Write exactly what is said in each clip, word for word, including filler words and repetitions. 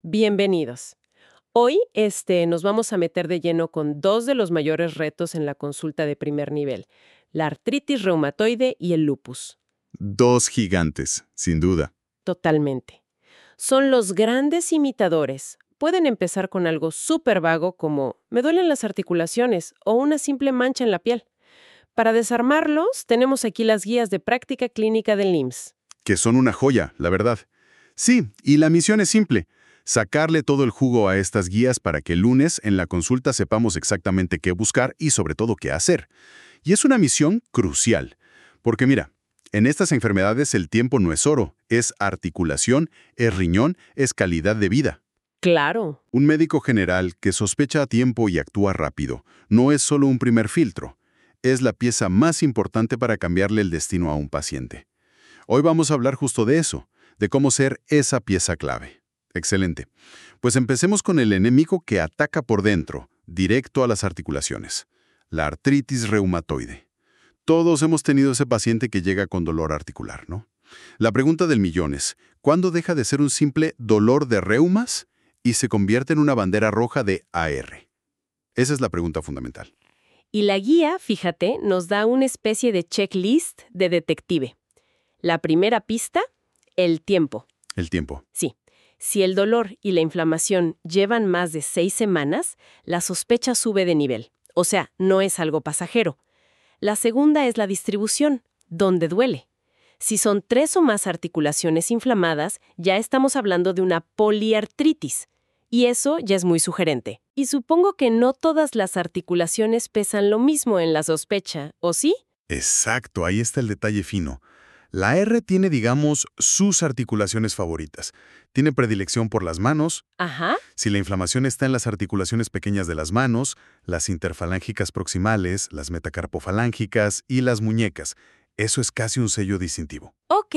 Bienvenidos. Hoy este, nos vamos a meter de lleno con dos de los mayores retos en la consulta de primer nivel, la artritis reumatoide y el lupus. Dos gigantes, sin duda. Totalmente. Son los grandes imitadores. Pueden empezar con algo súper vago como me duelen las articulaciones o una simple mancha en la piel. Para desarmarlos, tenemos aquí las guías de práctica clínica del I M S S. Que son una joya, la verdad. Sí, y la misión es simple. Sacarle todo el jugo a estas guías para que el lunes en la consulta sepamos exactamente qué buscar y sobre todo qué hacer. Y es una misión crucial. Porque mira, en estas enfermedades el tiempo no es oro, es articulación, es riñón, es calidad de vida. Claro. Un médico general que sospecha a tiempo y actúa rápido no es solo un primer filtro. Es la pieza más importante para cambiarle el destino a un paciente. Hoy vamos a hablar justo de eso, de cómo ser esa pieza clave. Excelente. Pues empecemos con el enemigo que ataca por dentro, directo a las articulaciones. La artritis reumatoide. Todos hemos tenido ese paciente que llega con dolor articular, ¿no? La pregunta del millón es, ¿cuándo deja de ser un simple dolor de reumas y se convierte en una bandera roja de A R? Esa es la pregunta fundamental. Y la guía, fíjate, nos da una especie de checklist de detective. La primera pista, el tiempo. El tiempo. Sí. Si el dolor y la inflamación llevan más de seis semanas, la sospecha sube de nivel. O sea, no es algo pasajero. La segunda es la distribución, donde duele. Si son tres o más articulaciones inflamadas, ya estamos hablando de una poliartritis. Y eso ya es muy sugerente. Y supongo que no todas las articulaciones pesan lo mismo en la sospecha, ¿o sí? Exacto, ahí está el detalle fino. La R tiene, digamos, sus articulaciones favoritas. Tiene predilección por las manos. Ajá. Si la inflamación está en las articulaciones pequeñas de las manos, las interfalángicas proximales, las metacarpofalángicas y las muñecas, eso es casi un sello distintivo. Ok.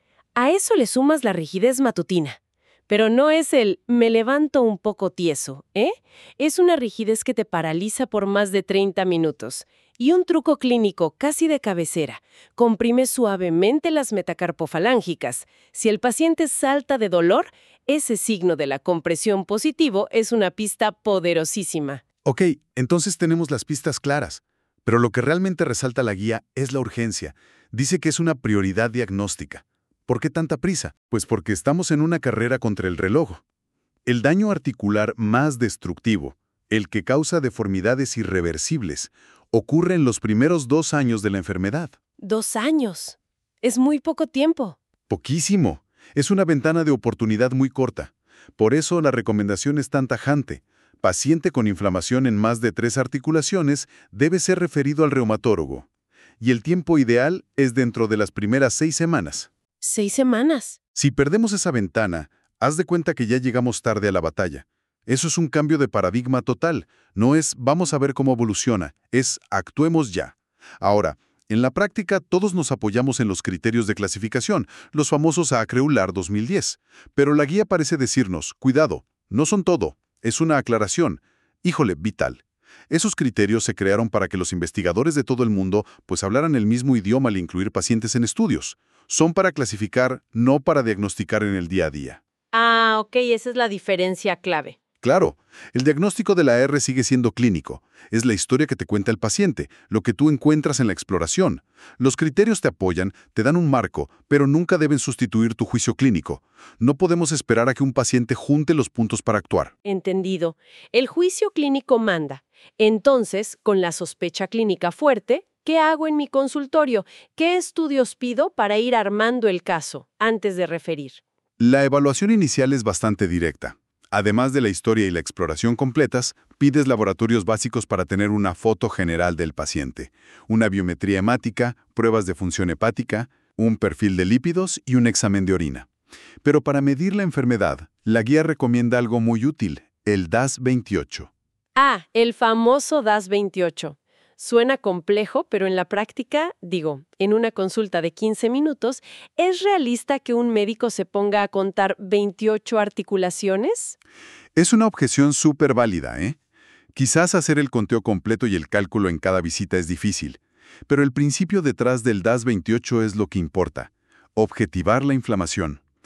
A eso le sumas la rigidez matutina. Pero no es el me levanto un poco tieso, ¿eh? Es una rigidez que te paraliza por más de treinta minutos. Y un truco clínico casi de cabecera. Comprime suavemente las metacarpofalángicas. Si el paciente salta de dolor, ese signo de la compresión positivo es una pista poderosísima. Ok, entonces tenemos las pistas claras. Pero lo que realmente resalta la guía es la urgencia. Dice que es una prioridad diagnóstica. ¿Por qué tanta prisa? Pues porque estamos en una carrera contra el reloj. El daño articular más destructivo, el que causa deformidades irreversibles, ocurre en los primeros dos años de la enfermedad. Dos años. Es muy poco tiempo. Poquísimo. Es una ventana de oportunidad muy corta. Por eso la recomendación es tan tajante. Paciente con inflamación en más de tres articulaciones debe ser referido al reumatólogo. Y el tiempo ideal es dentro de las primeras seis semanas. Seis semanas. Si perdemos esa ventana, haz de cuenta que ya llegamos tarde a la batalla. Eso es un cambio de paradigma total. No es vamos a ver cómo evoluciona, es actuemos ya. Ahora, en la práctica todos nos apoyamos en los criterios de clasificación, los famosos ACREULAR dos mil diez. Pero la guía parece decirnos, cuidado, no son todo, es una aclaración. Híjole, vital. Esos criterios se crearon para que los investigadores de todo el mundo pues hablaran el mismo idioma al incluir pacientes en estudios. Son para clasificar, no para diagnosticar en el día a día. Ah, ok, esa es la diferencia clave. Claro, el diagnóstico de la R sigue siendo clínico. Es la historia que te cuenta el paciente, lo que tú encuentras en la exploración. Los criterios te apoyan, te dan un marco, pero nunca deben sustituir tu juicio clínico. No podemos esperar a que un paciente junte los puntos para actuar. Entendido. El juicio clínico manda. Entonces, con la sospecha clínica fuerte, ¿qué hago en mi consultorio? ¿Qué estudios pido para ir armando el caso antes de referir? La evaluación inicial es bastante directa. Además de la historia y la exploración completas, pides laboratorios básicos para tener una foto general del paciente, una biometría hemática, pruebas de función hepática, un perfil de lípidos y un examen de orina. Pero para medir la enfermedad, la guía recomienda algo muy útil, el D A S veintiocho. Ah, el famoso D A S veintiocho. Suena complejo, pero en la práctica, digo, en una consulta de quince minutos, ¿es realista que un médico se ponga a contar veintiocho articulaciones? Es una objeción súper válida, ¿eh? Quizás hacer el conteo completo y el cálculo en cada visita es difícil, pero el principio detrás del D A S veintiocho es lo que importa. Objetivar la inflamación.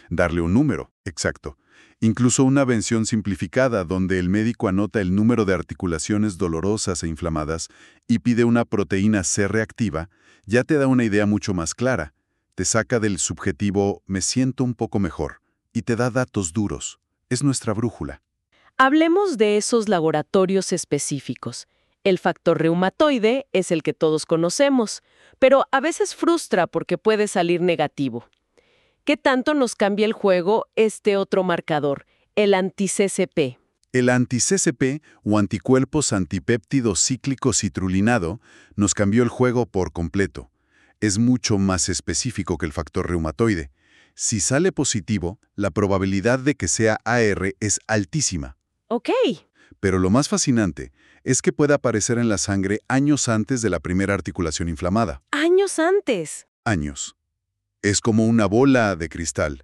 Darle un número, exacto. Incluso una vención simplificada donde el médico anota el número de articulaciones dolorosas e inflamadas y pide una proteína C reactiva, ya te da una idea mucho más clara. Te saca del subjetivo «me siento un poco mejor» y te da datos duros. Es nuestra brújula. Hablemos de esos laboratorios específicos. El factor reumatoide es el que todos conocemos, pero a veces frustra porque puede salir negativo. ¿Qué tanto nos cambia el juego este otro marcador, el anti-C C P? El anti-C C P o anticuerpos antipéptido cíclico citrulinado nos cambió el juego por completo. Es mucho más específico que el factor reumatoide. Si sale positivo, la probabilidad de que sea A R es altísima. Ok. Pero lo más fascinante es que puede aparecer en la sangre años antes de la primera articulación inflamada. Años antes. Años. Es como una bola de cristal.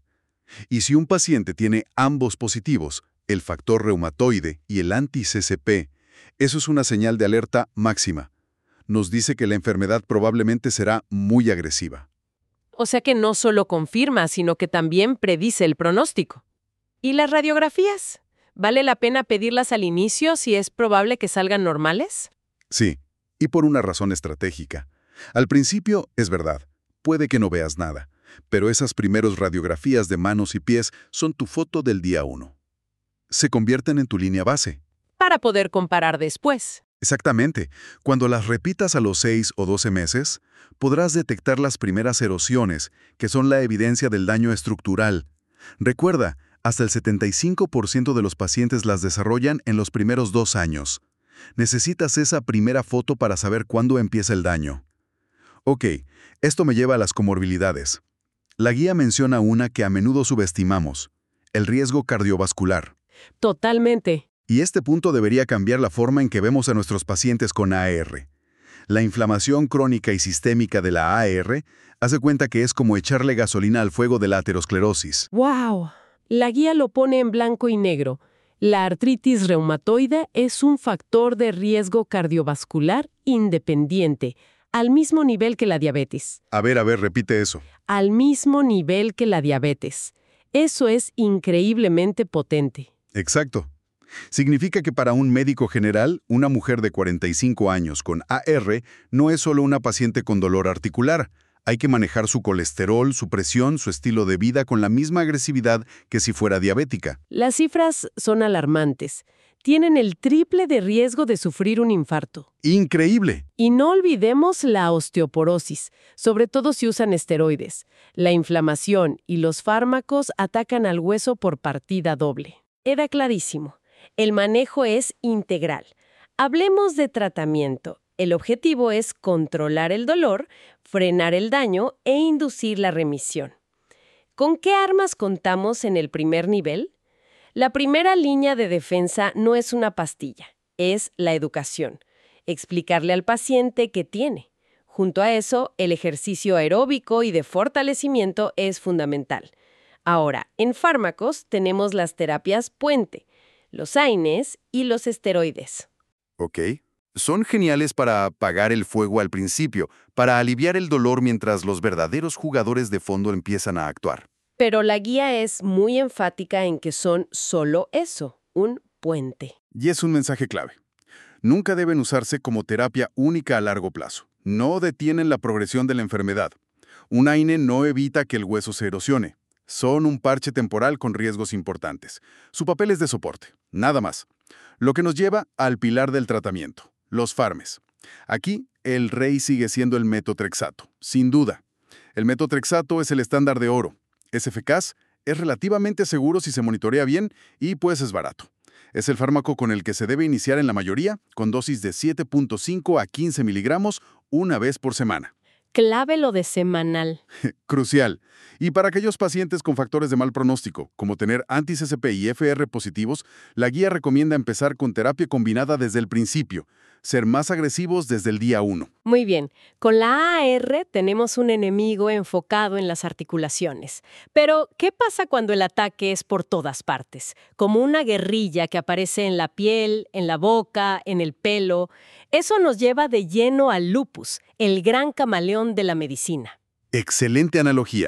Y si un paciente tiene ambos positivos, el factor reumatoide y el anti-C C P, eso es una señal de alerta máxima. Nos dice que la enfermedad probablemente será muy agresiva. O sea que no solo confirma, sino que también predice el pronóstico. ¿Y las radiografías? ¿Vale la pena pedirlas al inicio si es probable que salgan normales? Sí, y por una razón estratégica. Al principio, es verdad, puede que no veas nada, pero esas primeras radiografías de manos y pies son tu foto del día uno. Se convierten en tu línea base. Para poder comparar después. Exactamente. Cuando las repitas a los seis o doce meses, podrás detectar las primeras erosiones, que son la evidencia del daño estructural. Recuerda, hasta el setenta y cinco por ciento de los pacientes las desarrollan en los primeros dos años. Necesitas esa primera foto para saber cuándo empieza el daño. Ok, esto me lleva a las comorbilidades. La guía menciona una que a menudo subestimamos, el riesgo cardiovascular. Totalmente. Y este punto debería cambiar la forma en que vemos a nuestros pacientes con A R. La inflamación crónica y sistémica de la A R hace cuenta que es como echarle gasolina al fuego de la aterosclerosis. ¡Wow! La guía lo pone en blanco y negro. La artritis reumatoide es un factor de riesgo cardiovascular independiente, al mismo nivel que la diabetes. A ver, a ver, repite eso. Al mismo nivel que la diabetes. Eso es increíblemente potente. Exacto. Significa que para un médico general, una mujer de cuarenta y cinco años con A R no es solo una paciente con dolor articular. Hay que manejar su colesterol, su presión, su estilo de vida con la misma agresividad que si fuera diabética. Las cifras son alarmantes. Tienen el triple de riesgo de sufrir un infarto. ¡Increíble! Y no olvidemos la osteoporosis, sobre todo si usan esteroides. La inflamación y los fármacos atacan al hueso por partida doble. Era clarísimo. El manejo es integral. Hablemos de tratamiento. El objetivo es controlar el dolor, frenar el daño e inducir la remisión. ¿Con qué armas contamos en el primer nivel? La primera línea de defensa no es una pastilla, es la educación. Explicarle al paciente qué tiene. Junto a eso, el ejercicio aeróbico y de fortalecimiento es fundamental. Ahora, en fármacos tenemos las terapias puente, los AINES y los esteroides. Ok. Son geniales para apagar el fuego al principio, para aliviar el dolor mientras los verdaderos jugadores de fondo empiezan a actuar. Pero la guía es muy enfática en que son solo eso, un puente. Y es un mensaje clave. Nunca deben usarse como terapia única a largo plazo. No detienen la progresión de la enfermedad. Un AINE no evita que el hueso se erosione. Son un parche temporal con riesgos importantes. Su papel es de soporte, nada más. Lo que nos lleva al pilar del tratamiento, los fármacos. Aquí, el rey sigue siendo el metotrexato, sin duda. El metotrexato es el estándar de oro. Es eficaz, es relativamente seguro si se monitorea bien y pues es barato. Es el fármaco con el que se debe iniciar en la mayoría, con dosis de siete punto cinco a quince miligramos una vez por semana. Clave lo de semanal. Crucial. Y para aquellos pacientes con factores de mal pronóstico, como tener anti-C C P y F R positivos, la guía recomienda empezar con terapia combinada desde el principio, ser más agresivos desde el día uno. Muy bien. Con la A R tenemos un enemigo enfocado en las articulaciones. Pero, ¿qué pasa cuando el ataque es por todas partes? Como una guerrilla que aparece en la piel, en la boca, en el pelo. Eso nos lleva de lleno al lupus, el gran camaleón de la medicina. Excelente analogía.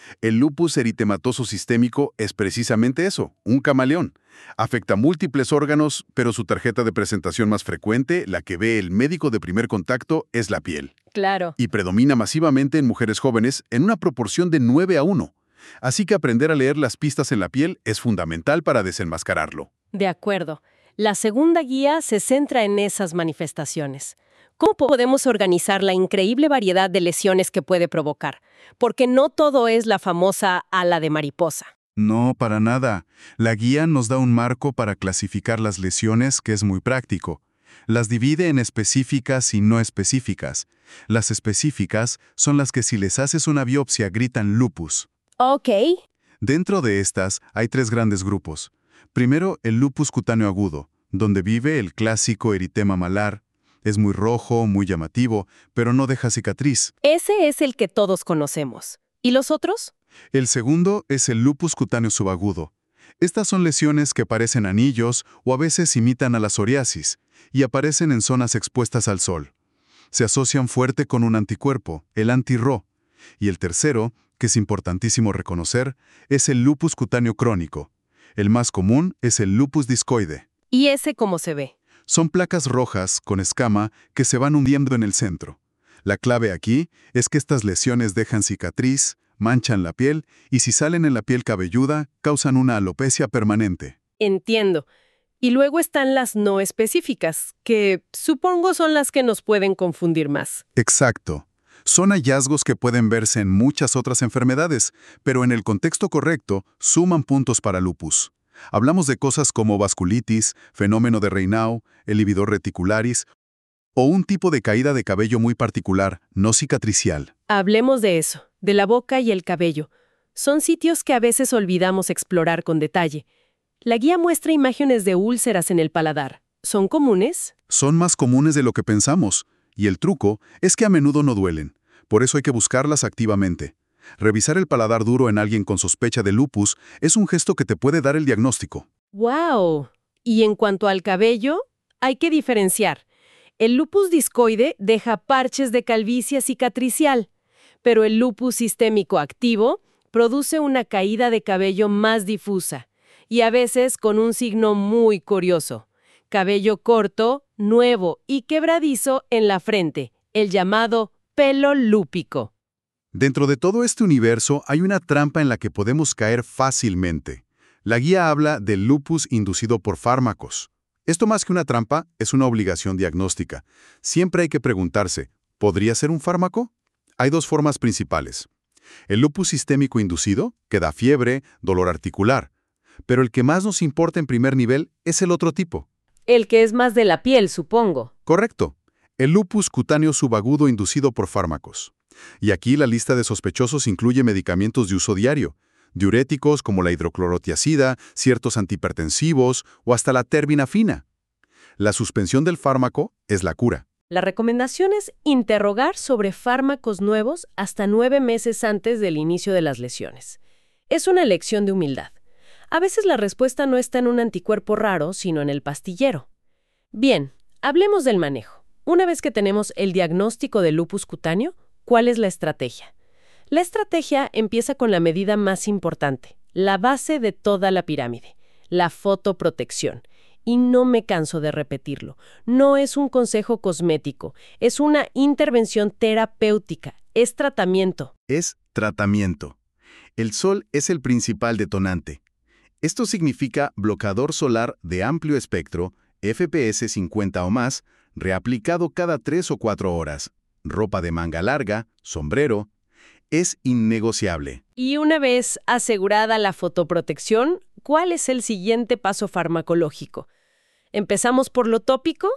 El lupus eritematoso sistémico es precisamente eso, un camaleón. Afecta múltiples órganos, pero su tarjeta de presentación más frecuente, la que ve el médico de primer contacto, es la piel. Claro. Y predomina masivamente en mujeres jóvenes en una proporción de nueve a uno. Así que aprender a leer las pistas en la piel es fundamental para desenmascararlo. De acuerdo. La segunda guía se centra en esas manifestaciones. ¿Cómo podemos organizar la increíble variedad de lesiones que puede provocar? Porque no todo es la famosa ala de mariposa. No, para nada. La guía nos da un marco para clasificar las lesiones que es muy práctico. Las divide en específicas y no específicas. Las específicas son las que si les haces una biopsia gritan lupus. Ok. Dentro de estas hay tres grandes grupos. Primero, el lupus cutáneo agudo, donde vive el clásico eritema malar. Es muy rojo, muy llamativo, pero no deja cicatriz. Ese es el que todos conocemos. ¿Y los otros? El segundo es el lupus cutáneo subagudo. Estas son lesiones que parecen anillos o a veces imitan a la psoriasis y aparecen en zonas expuestas al sol. Se asocian fuerte con un anticuerpo, el anti-Ro. Y el tercero, que es importantísimo reconocer, es el lupus cutáneo crónico. El más común es el lupus discoide. ¿Y ese cómo se ve? Son placas rojas con escama que se van hundiendo en el centro. La clave aquí es que estas lesiones dejan cicatriz, manchan la piel y si salen en la piel cabelluda, causan una alopecia permanente. Entiendo. Y luego están las no específicas, que supongo son las que nos pueden confundir más. Exacto. Son hallazgos que pueden verse en muchas otras enfermedades, pero en el contexto correcto suman puntos para lupus. Hablamos de cosas como vasculitis, fenómeno de Raynaud, el lividor reticularis o un tipo de caída de cabello muy particular, no cicatricial. Hablemos de eso, de la boca y el cabello. Son sitios que a veces olvidamos explorar con detalle. La guía muestra imágenes de úlceras en el paladar. ¿Son comunes? Son más comunes de lo que pensamos, y el truco es que a menudo no duelen. Por eso hay que buscarlas activamente. Revisar el paladar duro en alguien con sospecha de lupus es un gesto que te puede dar el diagnóstico. ¡Wow! Y en cuanto al cabello, hay que diferenciar. El lupus discoide deja parches de calvicie cicatricial, pero el lupus sistémico activo produce una caída de cabello más difusa y a veces con un signo muy curioso. Cabello corto, nuevo y quebradizo en la frente, el llamado pelo lúpico. Dentro de todo este universo hay una trampa en la que podemos caer fácilmente. La guía habla del lupus inducido por fármacos. Esto más que una trampa, es una obligación diagnóstica. Siempre hay que preguntarse, ¿podría ser un fármaco? Hay dos formas principales. El lupus sistémico inducido, que da fiebre, dolor articular. Pero el que más nos importa en primer nivel es el otro tipo. El que es más de la piel, supongo. Correcto. El lupus cutáneo subagudo inducido por fármacos. Y aquí la lista de sospechosos incluye medicamentos de uso diario, diuréticos como la hidroclorotiazida, ciertos antihipertensivos o hasta la terbinafina. La suspensión del fármaco es la cura. La recomendación es interrogar sobre fármacos nuevos hasta nueve meses antes del inicio de las lesiones. Es una lección de humildad. A veces la respuesta no está en un anticuerpo raro, sino en el pastillero. Bien, hablemos del manejo. Una vez que tenemos el diagnóstico de lupus cutáneo, ¿cuál es la estrategia? La estrategia empieza con la medida más importante, la base de toda la pirámide, la fotoprotección. Y no me canso de repetirlo. No es un consejo cosmético, es una intervención terapéutica, es tratamiento. Es tratamiento. El sol es el principal detonante. Esto significa bloqueador solar de amplio espectro, F P S cincuenta o más, reaplicado cada tres o cuatro horas. Ropa de manga larga, sombrero, es innegociable. Y una vez asegurada la fotoprotección, ¿cuál es el siguiente paso farmacológico? ¿Empezamos por lo tópico?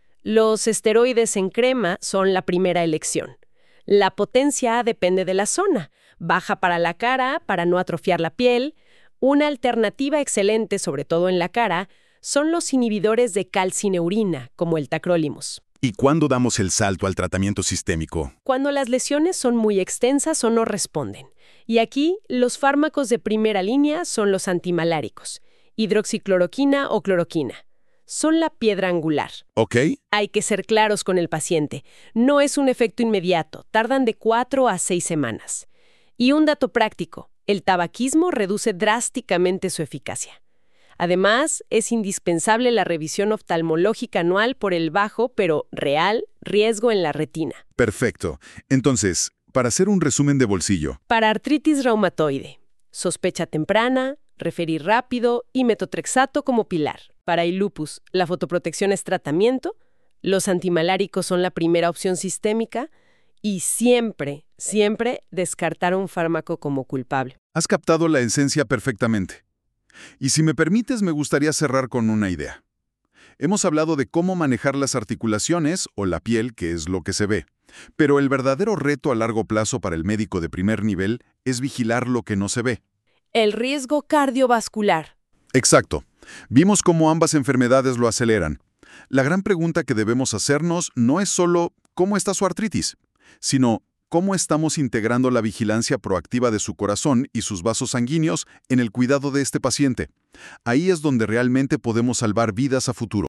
Los esteroides en crema son la primera elección. La potencia depende de la zona. Baja para la cara, para no atrofiar la piel. Una alternativa excelente, sobre todo en la cara, son los inhibidores de calcineurina, como el tacrolimus. ¿Y cuándo damos el salto al tratamiento sistémico? Cuando las lesiones son muy extensas o no responden. Y aquí, los fármacos de primera línea son los antimaláricos, hidroxicloroquina o cloroquina. Son la piedra angular. ¿Ok? Hay que ser claros con el paciente. No es un efecto inmediato, tardan de cuatro a seis semanas. Y un dato práctico, el tabaquismo reduce drásticamente su eficacia. Además, es indispensable la revisión oftalmológica anual por el bajo, pero real, riesgo en la retina. Perfecto. Entonces, para hacer un resumen de bolsillo. Para artritis reumatoide, sospecha temprana, referir rápido y metotrexato como pilar. Para el lupus, la fotoprotección es tratamiento, los antimaláricos son la primera opción sistémica y siempre, siempre descartar un fármaco como culpable. Has captado la esencia perfectamente. Y si me permites, me gustaría cerrar con una idea. Hemos hablado de cómo manejar las articulaciones o la piel, que es lo que se ve. Pero el verdadero reto a largo plazo para el médico de primer nivel es vigilar lo que no se ve. El riesgo cardiovascular. Exacto. Vimos cómo ambas enfermedades lo aceleran. La gran pregunta que debemos hacernos no es solo ¿cómo está su artritis?, sino ¿cómo estamos integrando la vigilancia proactiva de su corazón y sus vasos sanguíneos en el cuidado de este paciente? Ahí es donde realmente podemos salvar vidas a futuro.